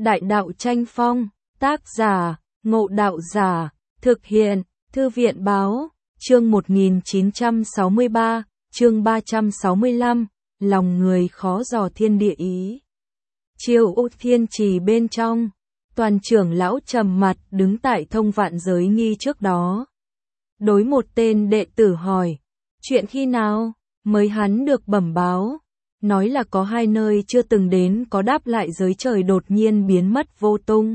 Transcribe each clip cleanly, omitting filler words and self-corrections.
Đại đạo tranh phong, tác giả, Ngộ Đạo Giả, thực hiện, Thư viện báo, chương 1963, chương 365, lòng người khó dò thiên địa ý. Chiêu Út Thiên Trì bên trong, toàn trưởng lão trầm mặt đứng tại thông vạn giới nghi trước đó. Đối một tên đệ tử hỏi, chuyện khi nào mới hắn được bẩm báo, nói là có hai nơi chưa từng đến có đáp lại giới trời đột nhiên biến mất vô tung.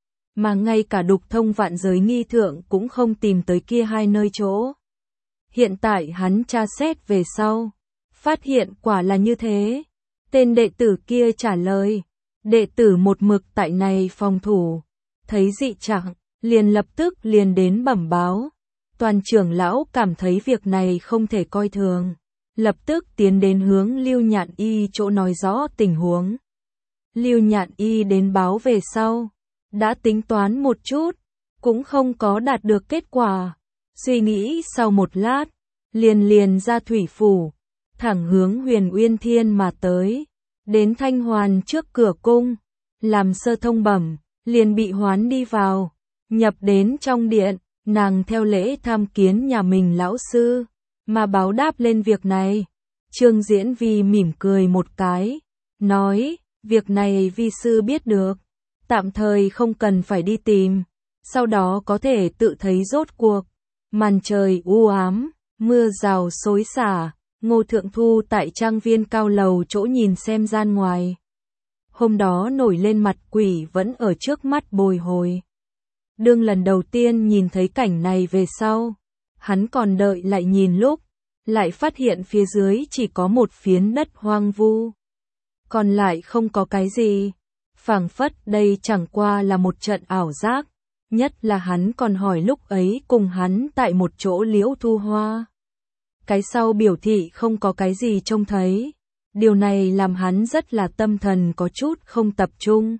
Mà ngay cả đục thông vạn giới nghi thượng cũng không tìm tới kia hai nơi chỗ. Hiện tại hắn tra xét về sau, phát hiện quả là như thế. Tên đệ tử kia trả lời, đệ tử một mực tại này phòng thủ, thấy dị trạng, liền lập tức liền đến bẩm báo. Toàn trưởng lão cảm thấy việc này không thể coi thường, lập tức tiến đến hướng Lưu Nhạn Y chỗ nói rõ tình huống. Lưu Nhạn Y đến báo về sau, đã tính toán một chút, cũng không có đạt được kết quả. Suy nghĩ sau một lát, liền ra thủy phủ, thẳng hướng Huyền Uyên Thiên mà tới. Đến Thanh Hoàn trước cửa cung, làm sơ thông bẩm, liền bị hoán đi vào. Nhập đến trong điện, nàng theo lễ tham kiến nhà mình lão sư, mà báo đáp lên việc này. Trương Diễn Vi mỉm cười một cái, nói, việc này vi sư biết được, tạm thời không cần phải đi tìm, sau đó có thể tự thấy rốt cuộc. Màn trời u ám, mưa rào xối xả, Ngô Thượng Thu tại trang viên cao lầu chỗ nhìn xem gian ngoài. Hôm đó nổi lên mặt quỷ vẫn ở trước mắt bồi hồi. Đương lần đầu tiên nhìn thấy cảnh này về sau, hắn còn đợi lại nhìn lúc, lại phát hiện phía dưới chỉ có một phiến đất hoang vu. Còn lại không có cái gì, phảng phất đây chẳng qua là một trận ảo giác, nhất là hắn còn hỏi lúc ấy cùng hắn tại một chỗ Liễu Thu Hoa. Cái sau biểu thị không có cái gì trông thấy, điều này làm hắn rất là tâm thần có chút không tập trung.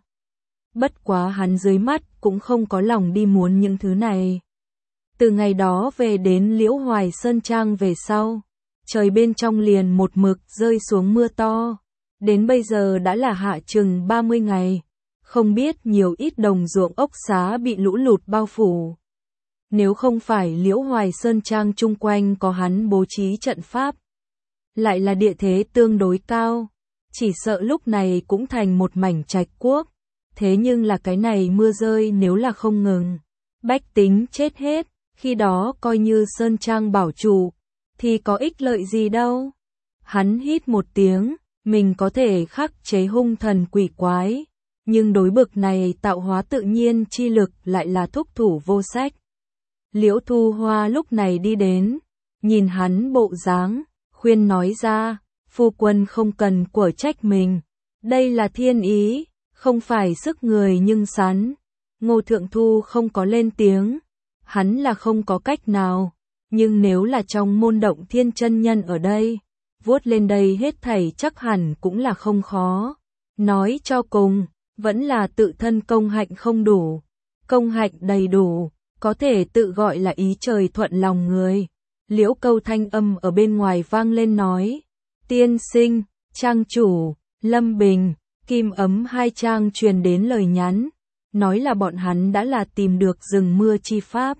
Bất quá hắn dưới mắt cũng không có lòng đi muốn những thứ này. Từ ngày đó về đến Liễu Hoài Sơn Trang về sau, trời bên trong liền một mực rơi xuống mưa to. Đến bây giờ đã là hạ chừng 30 ngày, không biết nhiều ít đồng ruộng ốc xá bị lũ lụt bao phủ. Nếu không phải Liễu Hoài Sơn Trang chung quanh có hắn bố trí trận pháp, lại là địa thế tương đối cao, chỉ sợ lúc này cũng thành một mảnh trạch quốc. Thế nhưng là cái này mưa rơi nếu là không ngừng, bách tính chết hết, khi đó coi như Sơn Trang bảo chủ, thì có ích lợi gì đâu. Hắn hít một tiếng, mình có thể khắc chế hung thần quỷ quái, nhưng đối bực này tạo hóa tự nhiên chi lực lại là thúc thủ vô sách. Liễu Thu Hoa lúc này đi đến, nhìn hắn bộ dáng, khuyên nói ra, phu quân không cần quở trách mình, đây là thiên ý, không phải sức người nhưng sắn. Ngô Thượng Thu không có lên tiếng, hắn là không có cách nào, nhưng nếu là trong môn Động Thiên chân nhân ở đây, vuốt lên đây hết thảy chắc hẳn cũng là không khó. Nói cho cùng, vẫn là tự thân công hạnh không đủ, công hạnh đầy đủ, có thể tự gọi là ý trời thuận lòng người. Liễu Câu thanh âm ở bên ngoài vang lên nói, tiên sinh, trang chủ, Lâm Bình, Kim Ấm hai trang truyền đến lời nhắn, nói là bọn hắn đã là tìm được rừng mưa chi pháp.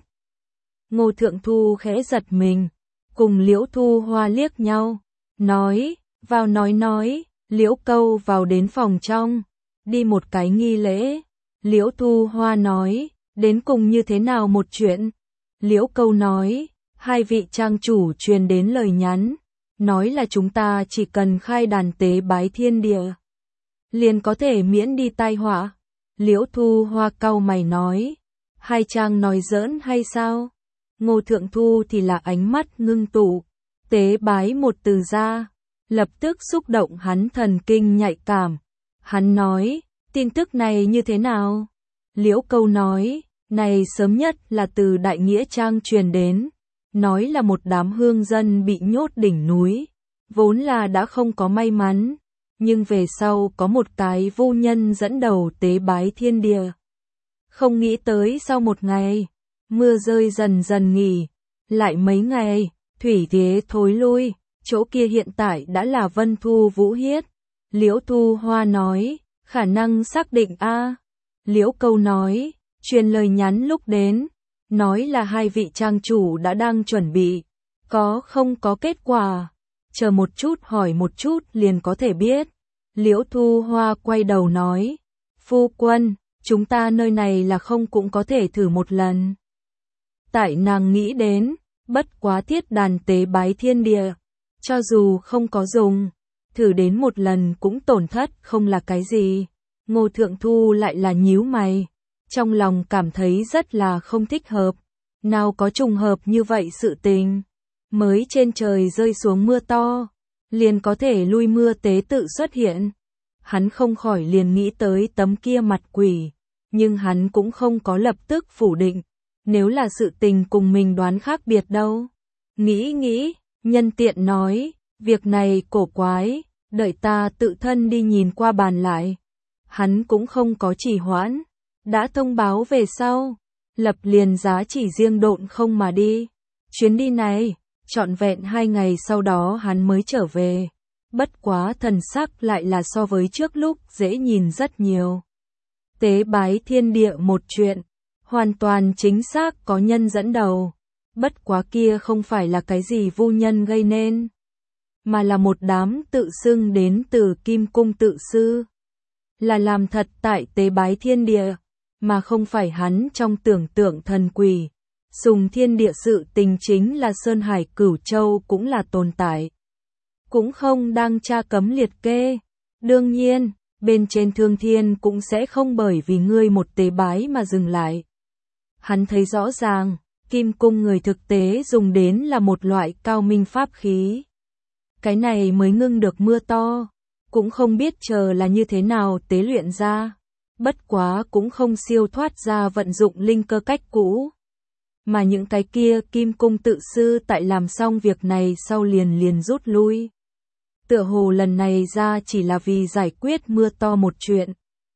Ngô Thượng Thu khẽ giật mình, cùng Liễu Thu Hoa liếc nhau, nói, vào nói, Liễu Câu vào đến phòng trong, đi một cái nghi lễ. Liễu Thu Hoa nói, đến cùng như thế nào một chuyện? Liễu Câu nói, hai vị trang chủ truyền đến lời nhắn, nói là chúng ta chỉ cần khai đàn tế bái thiên địa, liền có thể miễn đi tai họa. Liễu Thu Hoa cau mày nói, hai trang nói giỡn hay sao? Ngô Thượng Thu thì là ánh mắt ngưng tụ, tế bái một từ ra, lập tức xúc động hắn thần kinh nhạy cảm. Hắn nói, tin tức này như thế nào? Liễu Câu nói, này sớm nhất là từ Đại Nghĩa Trang truyền đến, nói là một đám hương dân bị nhốt đỉnh núi, vốn là đã không có may mắn, nhưng về sau có một cái vô nhân dẫn đầu tế bái thiên địa. Không nghĩ tới sau một ngày, mưa rơi dần dần nghỉ, lại mấy ngày, thủy thế thối lui, chỗ kia hiện tại đã là Vân Thu Vũ Hiết. Liễu Thu Hoa nói, khả năng xác định a. Liễu Câu nói, truyền lời nhắn lúc đến, nói là hai vị trang chủ đã đang chuẩn bị, có không có kết quả, chờ một chút hỏi một chút liền có thể biết. Liễu Thu Hoa quay đầu nói, phu quân, chúng ta nơi này là không cũng có thể thử một lần. Tại nàng nghĩ đến, bất quá thiết đàn tế bái thiên địa, cho dù không có dùng, thử đến một lần cũng tổn thất không là cái gì. Ngô Thượng Thu lại là nhíu mày, trong lòng cảm thấy rất là không thích hợp, nào có trùng hợp như vậy sự tình. Mới trên trời rơi xuống mưa to, liền có thể lui mưa tế tự xuất hiện. Hắn không khỏi liền nghĩ tới tấm kia mặt quỷ, nhưng hắn cũng không có lập tức phủ định, nếu là sự tình cùng mình đoán khác biệt đâu. Nghĩ, nhân tiện nói, việc này cổ quái, đợi ta tự thân đi nhìn qua bàn lại. Hắn cũng không có trì hoãn, đã thông báo về sau, lập liền giá chỉ riêng độn không mà đi. Chuyến đi này, trọn vẹn 2 ngày sau đó hắn mới trở về, bất quá thần sắc lại là so với trước lúc dễ nhìn rất nhiều. Tế bái thiên địa một chuyện, hoàn toàn chính xác có nhân dẫn đầu, bất quá kia không phải là cái gì vu nhân gây nên, mà là một đám tự xưng đến từ Kim Cung tự sư. Là làm thật tại tế bái thiên địa, mà không phải hắn trong tưởng tượng thần quỷ. Sùng thiên địa sự tình chính là Sơn Hải Cửu Châu cũng là tồn tại. Cũng không đang tra cấm liệt kê. Đương nhiên, bên trên thương thiên cũng sẽ không bởi vì ngươi một tế bái mà dừng lại. Hắn thấy rõ ràng, Kim Cung người thực tế dùng đến là một loại cao minh pháp khí. Cái này mới ngưng được mưa to. Cũng không biết chờ là như thế nào tế luyện ra, bất quá cũng không siêu thoát ra vận dụng linh cơ cách cũ. Mà những cái kia Kim Cung tự sư tại làm xong việc này sau liền rút lui. Tựa hồ lần này ra chỉ là vì giải quyết mưa to một chuyện.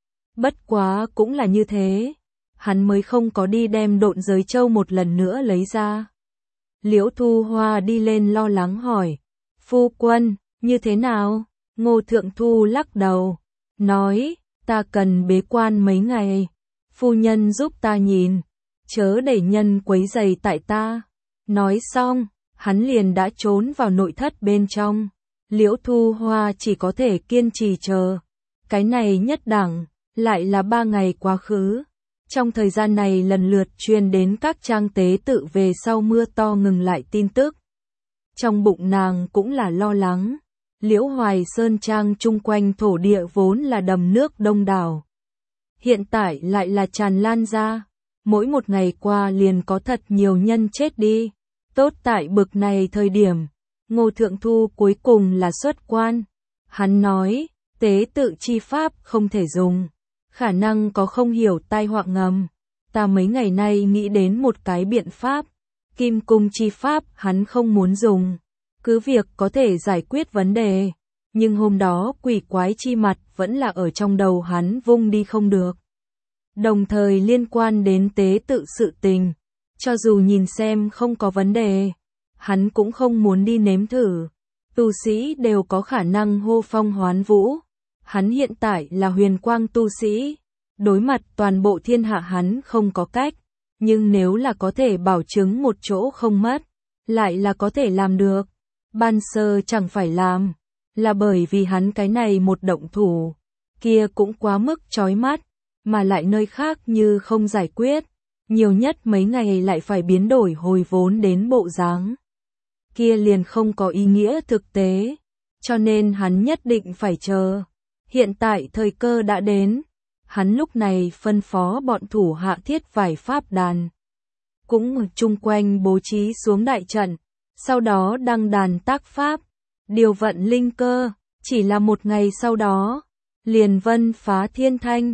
Bất quá cũng là như thế, hắn mới không có đi đem độn giới châu một lần nữa lấy ra. Liễu Thu Hoa đi lên lo lắng hỏi, phu quân, như thế nào? Ngô Thượng Thu lắc đầu, nói, ta cần bế quan mấy ngày, phu nhân giúp ta nhìn, chớ để nhân quấy rầy tại ta. Nói xong, hắn liền đã trốn vào nội thất bên trong. Liễu Thu Hoa chỉ có thể kiên trì chờ. Cái này nhất đẳng, lại là 3 ngày quá khứ. Trong thời gian này lần lượt truyền đến các trang tế tự về sau mưa to ngừng lại tin tức. Trong bụng nàng cũng là lo lắng. Liễu Hoài Sơn Trang chung quanh thổ địa vốn là đầm nước đông đảo. Hiện tại lại là tràn lan ra. Mỗi một ngày qua liền có thật nhiều nhân chết đi. Tốt tại bực này thời điểm, Ngô Thượng Thu cuối cùng là xuất quan. Hắn nói, tế tự chi pháp không thể dùng. Khả năng có không hiểu tai họa ngầm. Ta mấy ngày nay nghĩ đến một cái biện pháp. Kim Cung chi pháp hắn không muốn dùng. Cứ việc có thể giải quyết vấn đề, nhưng hôm đó quỷ quái chi mặt vẫn là ở trong đầu hắn vung đi không được. Đồng thời liên quan đến tế tự sự tình, cho dù nhìn xem không có vấn đề, hắn cũng không muốn đi nếm thử. Tu sĩ đều có khả năng hô phong hoán vũ, hắn hiện tại là huyền quang tu sĩ, đối mặt toàn bộ thiên hạ hắn không có cách, nhưng nếu là có thể bảo chứng một chỗ không mất, lại là có thể làm được. Ban sơ chẳng phải làm, là bởi vì hắn cái này một động thủ, kia cũng quá mức chói mắt, mà lại nơi khác như không giải quyết, nhiều nhất mấy ngày lại phải biến đổi hồi vốn đến bộ dáng. Kia liền không có ý nghĩa thực tế, cho nên hắn nhất định phải chờ. Hiện tại thời cơ đã đến, hắn lúc này phân phó bọn thủ hạ thiết vài pháp đàn. Cũng chung quanh bố trí xuống đại trận. Sau đó đăng đàn tác pháp, điều vận linh cơ, chỉ là một ngày sau đó, liền vân phá thiên thanh,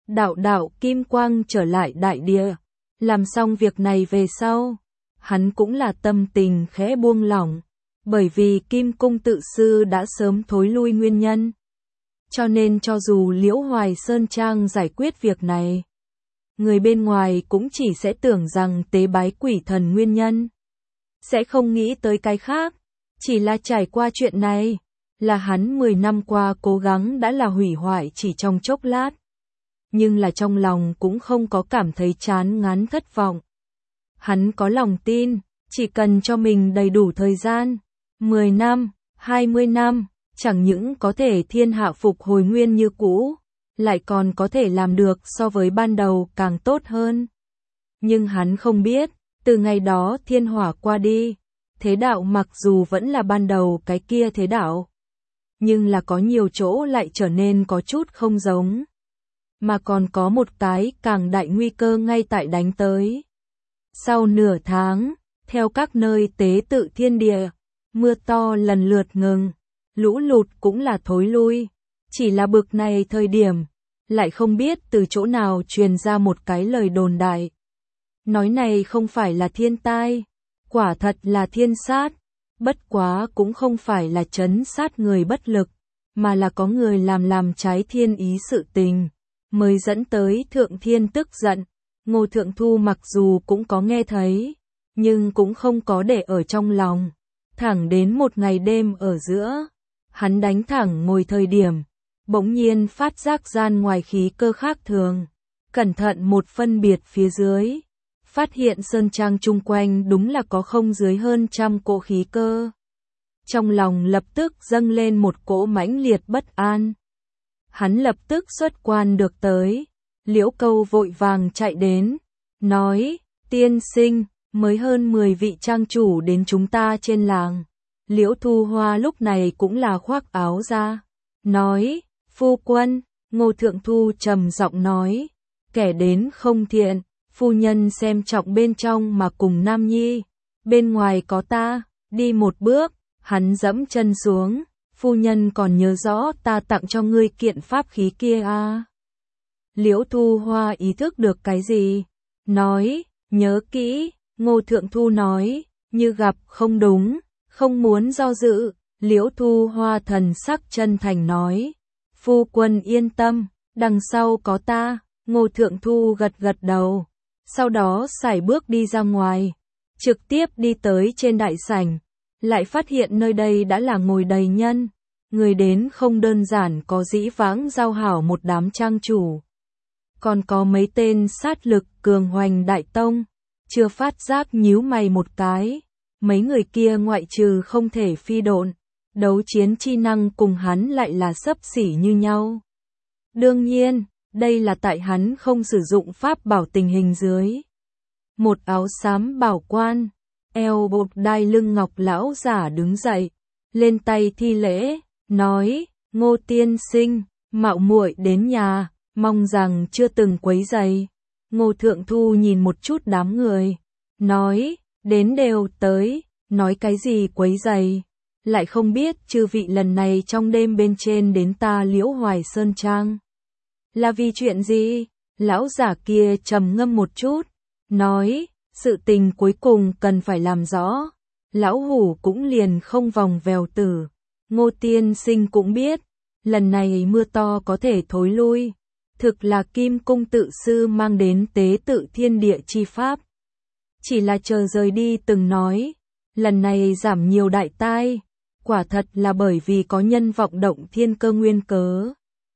đạo kim quang trở lại đại địa. Làm xong việc này về sau, hắn cũng là tâm tình khẽ buông lỏng, bởi vì Kim Cung tự sư đã sớm thối lui nguyên nhân. Cho nên cho dù Liễu Hoài Sơn Trang giải quyết việc này, người bên ngoài cũng chỉ sẽ tưởng rằng tế bái quỷ thần nguyên nhân. Sẽ không nghĩ tới cái khác, chỉ là trải qua chuyện này, là hắn 10 năm qua cố gắng đã là hủy hoại chỉ trong chốc lát. nhưng là trong lòng cũng không có cảm thấy chán ngán thất vọng. Hắn có lòng tin, chỉ cần cho mình đầy đủ thời gian, 10 năm, 20 năm, chẳng những có thể thiên hạ phục hồi nguyên như cũ, lại còn có thể làm được so với ban đầu càng tốt hơn. Nhưng hắn không biết, từ ngày đó thiên hỏa qua đi, thế đạo mặc dù vẫn là ban đầu cái kia thế đạo, nhưng là có nhiều chỗ lại trở nên có chút không giống. Mà còn có một cái càng đại nguy cơ ngay tại đánh tới. Sau nửa tháng, theo các nơi tế tự thiên địa, mưa to lần lượt ngừng, lũ lụt cũng là thối lui. Chỉ là bực này thời điểm, lại không biết từ chỗ nào truyền ra một cái lời đồn đại. Nói này không phải là thiên tai, quả thật là thiên sát, bất quá cũng không phải là trấn sát người bất lực, mà là có người làm trái thiên ý sự tình, mới dẫn tới thượng thiên tức giận. Ngô Thượng Thu mặc dù cũng có nghe thấy, nhưng cũng không có để ở trong lòng. Thẳng đến một ngày đêm ở giữa, hắn đánh thẳng ngồi thời điểm, bỗng nhiên phát giác gian ngoài khí cơ khác thường. Cẩn thận một phân biệt phía dưới, phát hiện sơn trang chung quanh đúng là có không dưới hơn 100 cỗ khí cơ. Trong lòng lập tức dâng lên một cỗ mãnh liệt bất an. Hắn lập tức xuất quan được tới, Liễu Câu vội vàng chạy đến, nói, tiên sinh, mới hơn 10 vị trang chủ đến chúng ta trên làng. Liễu Thu Hoa lúc này cũng là khoác áo ra, nói, phu quân, Ngô Thượng Thu trầm giọng nói, kẻ đến không thiện, phu nhân xem trọng bên trong mà cùng nam nhi, bên ngoài có ta, đi một bước, hắn dẫm chân xuống, phu nhân còn nhớ rõ ta tặng cho ngươi kiện pháp khí kia à. Liễu Thu Hoa ý thức được cái gì? Nói, nhớ kỹ, Ngô Thượng Thu nói, như gặp không đúng, không muốn do dự. Liễu Thu Hoa thần sắc chân thành nói, phu quân yên tâm, đằng sau có ta. Ngô Thượng Thu gật gật đầu, sau đó sải bước đi ra ngoài, trực tiếp đi tới trên đại sảnh, lại phát hiện nơi đây đã là ngồi đầy nhân, người đến không đơn giản có dĩ vãng giao hảo một đám trang chủ, còn có mấy tên sát lực cường hoành đại tông. Chưa phát giác nhíu mày một cái, mấy người kia ngoại trừ không thể phi độn, đấu chiến chi năng cùng hắn lại là xấp xỉ như nhau. Đương nhiên, đây là tại hắn không sử dụng pháp bảo tình hình dưới. Một áo xám bảo quan, eo bột đai lưng ngọc lão giả đứng dậy, lên tay thi lễ, nói, Ngô tiên sinh, mạo muội đến nhà, mong rằng chưa từng quấy rầy. Ngô Thượng Thu nhìn một chút đám người, nói, đến đều tới, nói cái gì quấy rầy, lại không biết chư vị lần này trong đêm bên trên đến ta Liễu Hoài Sơn Trang. Là vì chuyện gì? Lão giả kia trầm ngâm một chút, nói, sự tình cuối cùng cần phải làm rõ. Lão hủ cũng liền không vòng vèo tử. Ngô tiên sinh cũng biết, lần này mưa to có thể thối lui. Thực là Kim Cung tự sư mang đến tế tự thiên địa chi pháp. Chỉ là chờ rời đi từng nói, lần này giảm nhiều đại tai, quả thật là bởi vì có nhân vọng động thiên cơ nguyên cớ.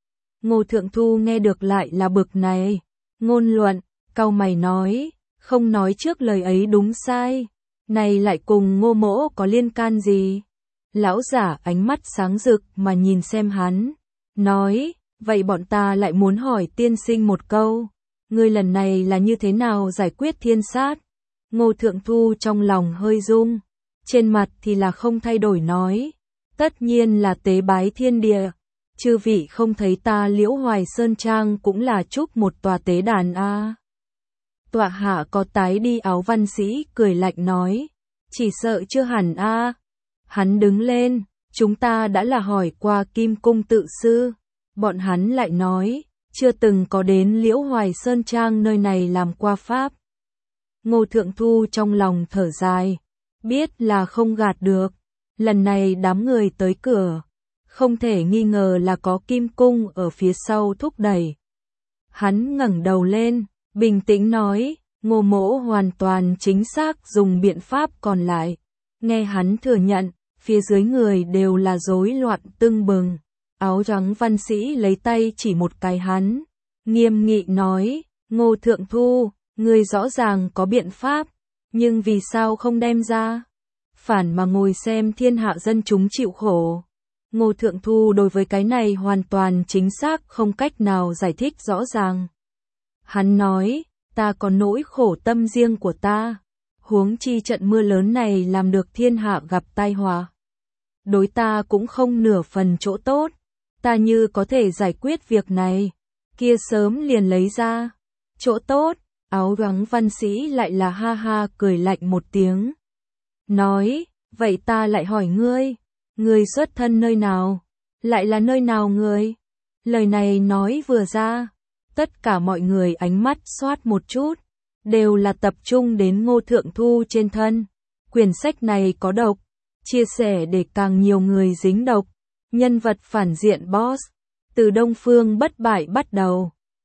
Ngô Thượng Thu nghe được lại là bực này, ngôn luận, cau mày nói, không nói trước lời ấy đúng sai, này lại cùng Ngô mỗ có liên can gì? Lão giả ánh mắt sáng rực mà nhìn xem hắn, nói, vậy bọn ta lại muốn hỏi tiên sinh một câu, ngươi lần này là như thế nào giải quyết thiên sát? Ngô Thượng Thu trong lòng hơi rung, trên mặt thì là không thay đổi nói, tất nhiên là tế bái thiên địa. Chư vị không thấy ta Liễu Hoài Sơn Trang cũng là chúc một tòa tế đàn a. Tọa hạ có tái đi áo văn sĩ cười lạnh nói, chỉ sợ chưa hẳn a. Hắn đứng lên, chúng ta đã là hỏi qua Kim Cung tự sư, bọn hắn lại nói, chưa từng có đến Liễu Hoài Sơn Trang nơi này làm qua pháp. Ngô Thượng Thu trong lòng thở dài, biết là không gạt được, lần này đám người tới cửa, không thể nghi ngờ là có Kim Cung ở phía sau thúc đẩy. Hắn ngẩng đầu lên, bình tĩnh nói, Ngô mỗ hoàn toàn chính xác dùng biện pháp còn lại. Nghe hắn thừa nhận, phía dưới người đều là rối loạn tưng bừng. Áo trắng văn sĩ lấy tay chỉ một cái hắn, nghiêm nghị nói, Ngô Thượng Thu, ngươi rõ ràng có biện pháp, nhưng vì sao không đem ra? Phản mà ngồi xem thiên hạ dân chúng chịu khổ. Ngô Thượng Thu đối với cái này hoàn toàn chính xác không cách nào giải thích rõ ràng. Hắn nói, ta có nỗi khổ tâm riêng của ta, huống chi trận mưa lớn này làm được thiên hạ gặp tai họa. Đối ta cũng không nửa phần chỗ tốt, ta như có thể giải quyết việc này, kia sớm liền lấy ra. Chỗ tốt, áo gắng văn sĩ lại là ha ha cười lạnh một tiếng. Nói, vậy ta lại hỏi ngươi xuất thân nơi nào? Lại là nơi nào ngươi? Lời này nói vừa ra, tất cả mọi người ánh mắt xoát một chút, đều là tập trung đến Ngô Thượng Thu trên thân. Quyển sách này có độc, chia sẻ để càng nhiều người dính độc. Nhân vật phản diện boss, từ Đông Phương Bất Bại bắt đầu.